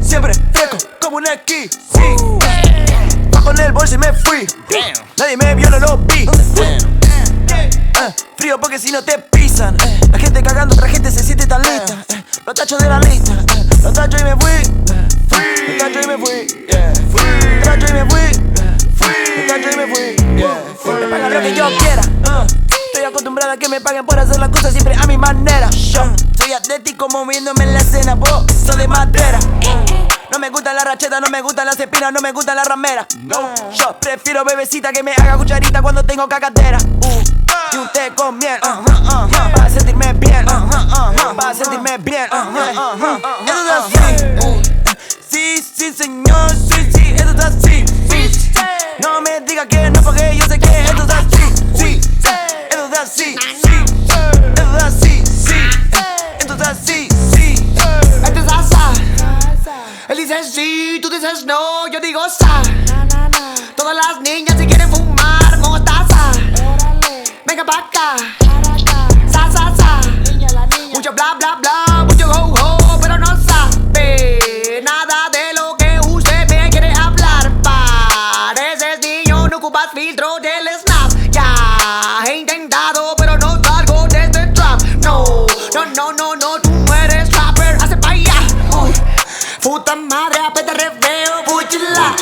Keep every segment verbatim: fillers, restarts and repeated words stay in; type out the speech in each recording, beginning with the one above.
siempre fresco como un esquí. Sí, bajo en el bolso y me fui. Nadie me vio, no lo vi. Uh, frío porque si no te pisan. uh, La gente cagando, otra gente se siente tan lista. uh, Los tacho de la lista. uh, Los tacho y me fui. Los tacho y me fui. Los tacho y me fui. Los tacho y me fui. Me pagan lo que yo quiera. uh, Estoy acostumbrada a que me paguen por hacer las cosas siempre a mi manera. Yo soy atlético moviéndome en la escena. Vos sos de madera. No me gusta la racheta, no me gustan las espinas, no me gusta la ramera. No, yo prefiero bebecita que me haga cucharita cuando tengo cacatera. Uh, y un té con miel, uh, uh, uh, para sentirme bien, uh, uh, uh, para sentirme bien. Uh, uh, uh, Eso es así. Uh, sí, sí, señor, sí, sí, eso es así. Sí, no me diga que no, porque yo sé que esto es así. Sí, eso es así. Sí, eso es así. Sí, esto es así. Sí, esto es así. Él dice sí, tú dices no, yo digo sa. Todas las niñas si quieren fumar mostaza, venga pa' acá, sa, sa, sa. Mucho bla, bla, bla, mucho ho, ho, pero no sabe nada de lo que usted me quiere hablar. Pareces niño, no ocupas filtro del Snap. Ya he intentado, pero no salgo de este trap. No, no, no, no, no, tú no eres rapper, hace pa' allá. Uy. Puta madre, apete reveo, puchila.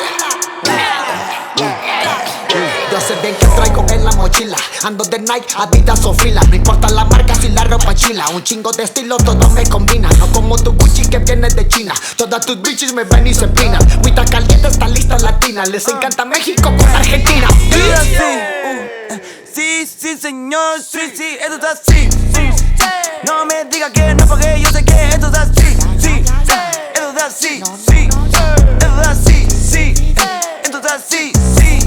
Yo sé bien que traigo en la mochila. Ando de Nike, Adidas o Fila. No importa la marca si la ropa chila. Un chingo de estilo, todo me combina. No como tu Gucci que viene de China. Todas tus bitches me ven y se empinan. Cuita caliente, está lista latina. Les encanta México con Argentina. Sí, sí, sí, señor, sí, sí, esto es así. Sí, no me diga que no, porque yo sé que esto es así. Sí, esto es así. Sí, esto es así. Sí, esto es así. Sí.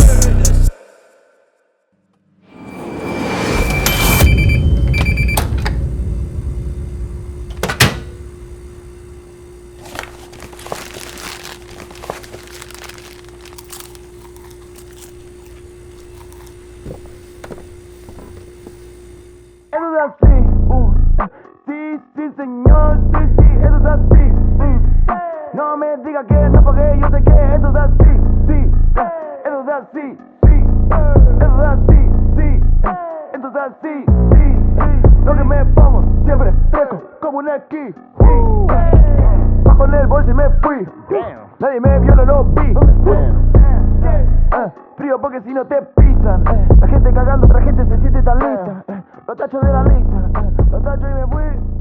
Eso es así, uh, sí, sí, señor, sí, sí, eso es así. Mm, no me diga que no, porque yo sé que esto es así. Sí, eso es así, sí, eso es así, sí, esto es así, sí. Lo que me pongo siempre fresco como un esquí. Sí, bajo en el bolso y me fui. Nadie me vio, no lo vi. Uh, frío porque si no te pisan. La gente cagando, otra gente se siente tan lista. Los tacho de la lista, los tacho y me fui.